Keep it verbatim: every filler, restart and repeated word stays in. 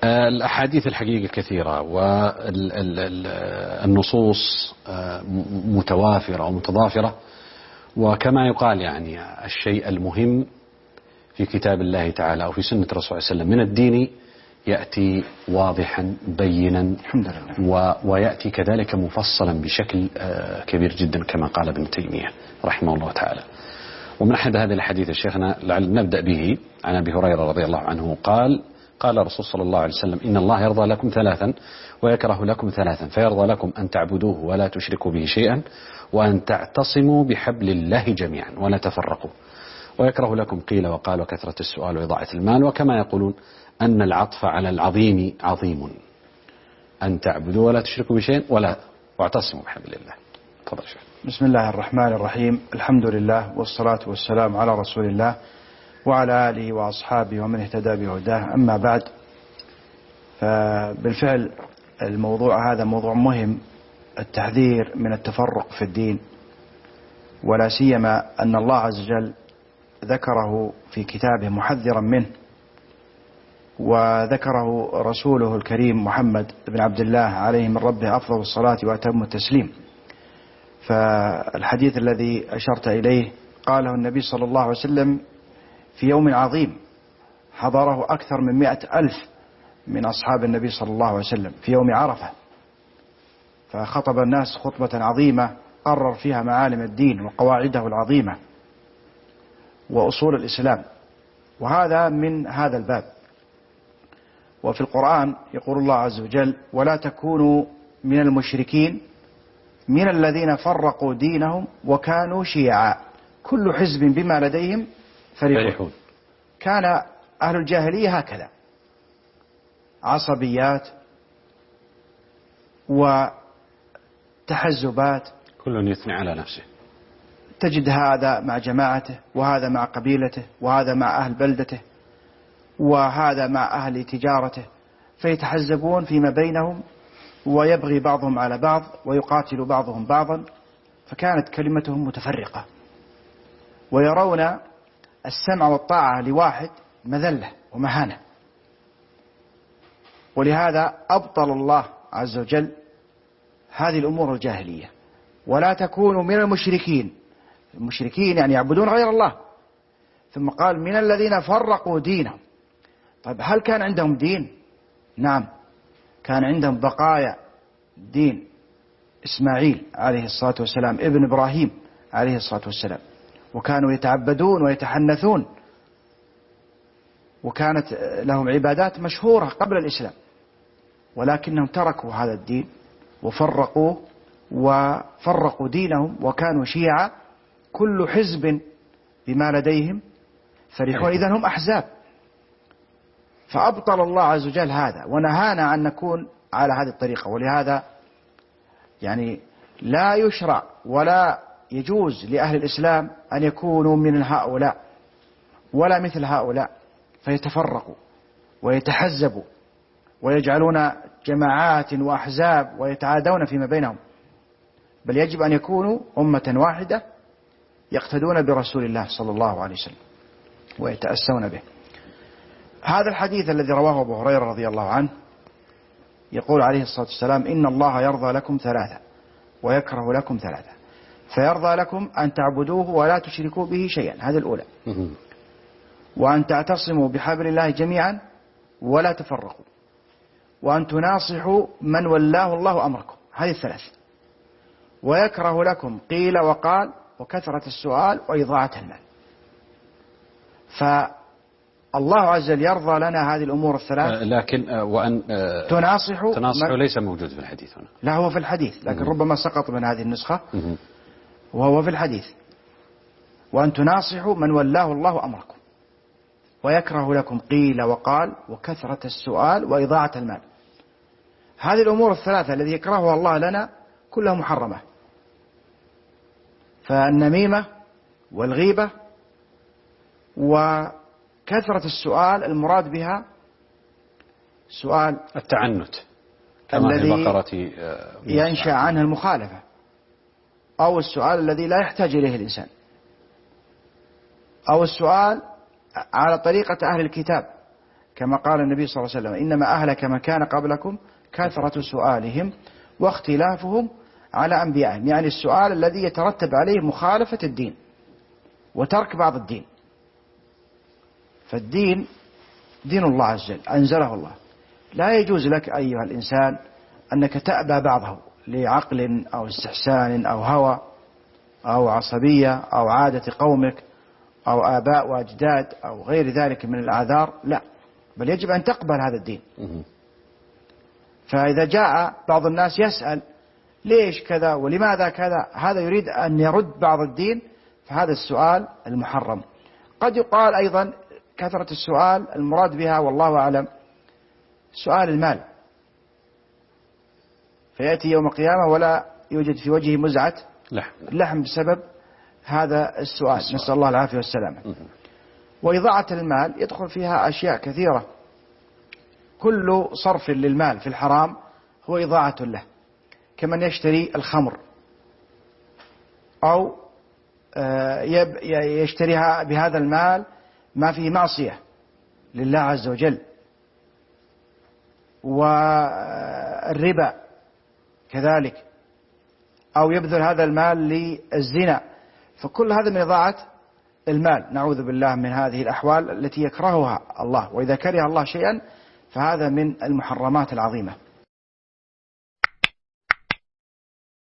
الأحاديث الحقيقة كثيرة والنصوص متوافرة ومتضافرة، وكما يقال يعني الشيء المهم في كتاب الله تعالى أو في سنة الرسول صلى الله عليه وسلم من الدين يأتي واضحا بينا الحمد لله، و... ويأتي كذلك مفصلا بشكل كبير جدا كما قال ابن تيمية رحمه الله تعالى. ومن أحد هذه الحديث شيخنا لعل نبدأ به عن أبي هريرة رضي الله عنه قال قال الرسول صلى الله عليه وسلم: إن الله يرضى لكم ثلاثا ويكره لكم ثلاثا، فيرضى لكم أن تعبدوه ولا تشركوا به شيئا، وأن تعتصموا بحبل الله جميعا ولا تفرقوا، ويكره لكم قيل وقال وكثرة السؤال وإضاعة المال. وكما يقولون أن العطف على العظيم عظيم، أن تعبدوا ولا تشركوا بشيء ولا واعتصموا بحبل الله. تفضل شيخ. بسم الله الرحمن الرحيم، الحمد لله والصلاة والسلام على رسول الله وعلى آله وأصحابه ومن اهتدى بهداه، أما بعد. فبالفعل الموضوع هذا موضوع مهم، التحذير من التفرق في الدين، ولا سيما أن الله عز وجل ذكره في كتابه محذرا منه، وذكره رسوله الكريم محمد بن عبد الله عليه من ربه أفضل الصلاة وأتم التسليم. فالحديث الذي أشرت إليه قاله النبي صلى الله عليه وسلم في يوم عظيم حضره أكثر من مئة ألف من أصحاب النبي صلى الله عليه وسلم في يوم عرفة، فخطب الناس خطبة عظيمة قرر فيها معالم الدين وقواعده العظيمة وأصول الإسلام، وهذا من هذا الباب. وفي القرآن يقول الله عز وجل: ولا تكونوا من المشركين من الذين فرقوا دينهم وكانوا شيعا كل حزب بما لديهم فرحون. كان أهل الجاهلية هكذا، عصبيات وتحزبات، كل يثني على نفسه، تجد هذا مع جماعته وهذا مع قبيلته وهذا مع أهل بلدته وهذا مع أهل تجارته، فيتحزبون فيما بينهم ويبغي بعضهم على بعض ويقاتل بعضهم بعضا، فكانت كلمتهم متفرقة، ويرون السمع والطاعة لواحد مذلة ومهانة. ولهذا أبطل الله عز وجل هذه الأمور الجاهلية: ولا تكونوا من المشركين. المشركين يعني يعبدون غير الله، ثم قال: من الذين فرقوا دينهم. طيب هل كان عندهم دين؟ نعم، كان عندهم بقايا دين إسماعيل عليه الصلاة والسلام ابن إبراهيم عليه الصلاة والسلام، وكانوا يتعبدون ويتحنثون، وكانت لهم عبادات مشهورة قبل الإسلام، ولكنهم تركوا هذا الدين وفرقوه وفرقوا دينهم وكانوا شيعا كل حزب بما لديهم فرحون. إذن هم أحزاب. فأبطل الله عز وجل هذا ونهانا أن نكون على هذه الطريقة. ولهذا يعني لا يشرع ولا يجوز لأهل الإسلام أن يكونوا من هؤلاء ولا مثل هؤلاء فيتفرقوا ويتحزبوا ويجعلون جماعات وأحزاب ويتعادون فيما بينهم، بل يجب أن يكونوا أمة واحدة يقتدون برسول الله صلى الله عليه وسلم ويتأسون به. هذا الحديث الذي رواه أبو هريرة رضي الله عنه يقول عليه الصلاة والسلام: إن الله يرضى لكم ثلاثة ويكره لكم ثلاثة، فيرضى لكم أن تعبدوه ولا تشركوا به شيئا، هذه الأولى، وأن تعتصموا بحبل الله جميعا ولا تفرقوا، وأن تناصحوا من ولاه الله أمركم، هذه الثلاث، ويكره لكم قيل وقال وكثرة السؤال وإضاعة المال. فالله عز وجل يرضى لنا هذه الأمور الثلاث، لكن وأن تناصح تناصح ليس موجود في الحديث هنا. لا، هو في الحديث، لكن ربما سقط من هذه النسخة، وهو في الحديث: وأن تناصحوا من ولاه الله أمركم، ويكره لكم قيل وقال وكثرة السؤال وإضاعة المال. هذه الأمور الثلاثة الذي يكرهها الله لنا كلها محرمة، فالنميمة والغيبة وكثرة السؤال المراد بها سؤال التعنت الذي ينشأ عنه المخالفة، أو السؤال الذي لا يحتاج إليه الإنسان، أو السؤال على طريقة أهل الكتاب كما قال النبي صلى الله عليه وسلم إنما أهلك من كان قبلكم كثرة سؤالهم واختلافهم على أنبيائهم، يعني السؤال الذي يترتب عليه مخالفة الدين وترك بعض الدين. فالدين دين الله عز وجل أنزله الله، لا يجوز لك أيها الإنسان أنك تأبى بعضه لعقل أو استحسان أو هوى أو عصبية أو عادة قومك أو آباء وأجداد أو غير ذلك من الأعذار، لا، بل يجب أن تقبل هذا الدين. فإذا جاء بعض الناس يسأل ليش كذا ولماذا كذا، هذا يريد أن يرد بعض الدين، فهذا السؤال المحرم. قد يقال أيضا كثرة السؤال المراد بها والله أعلم سؤال المال، فيأتي يوم القيامة ولا يوجد في وجهه مزعة لحم بسبب هذا السؤال، نسأل الله العافية والسلامة. وإضاعة المال يدخل فيها أشياء كثيرة، كل صرف للمال في الحرام هو إضاعة له، كمن يشتري الخمر أو يشتريها بهذا المال ما فيه معصية لله عز وجل، والربا كذلك، أو يبذل هذا المال للزنا، فكل هذا من إضاعة المال، نعوذ بالله من هذه الأحوال التي يكرهها الله، وإذا كره الله شيئا فهذا من المحرمات العظيمة.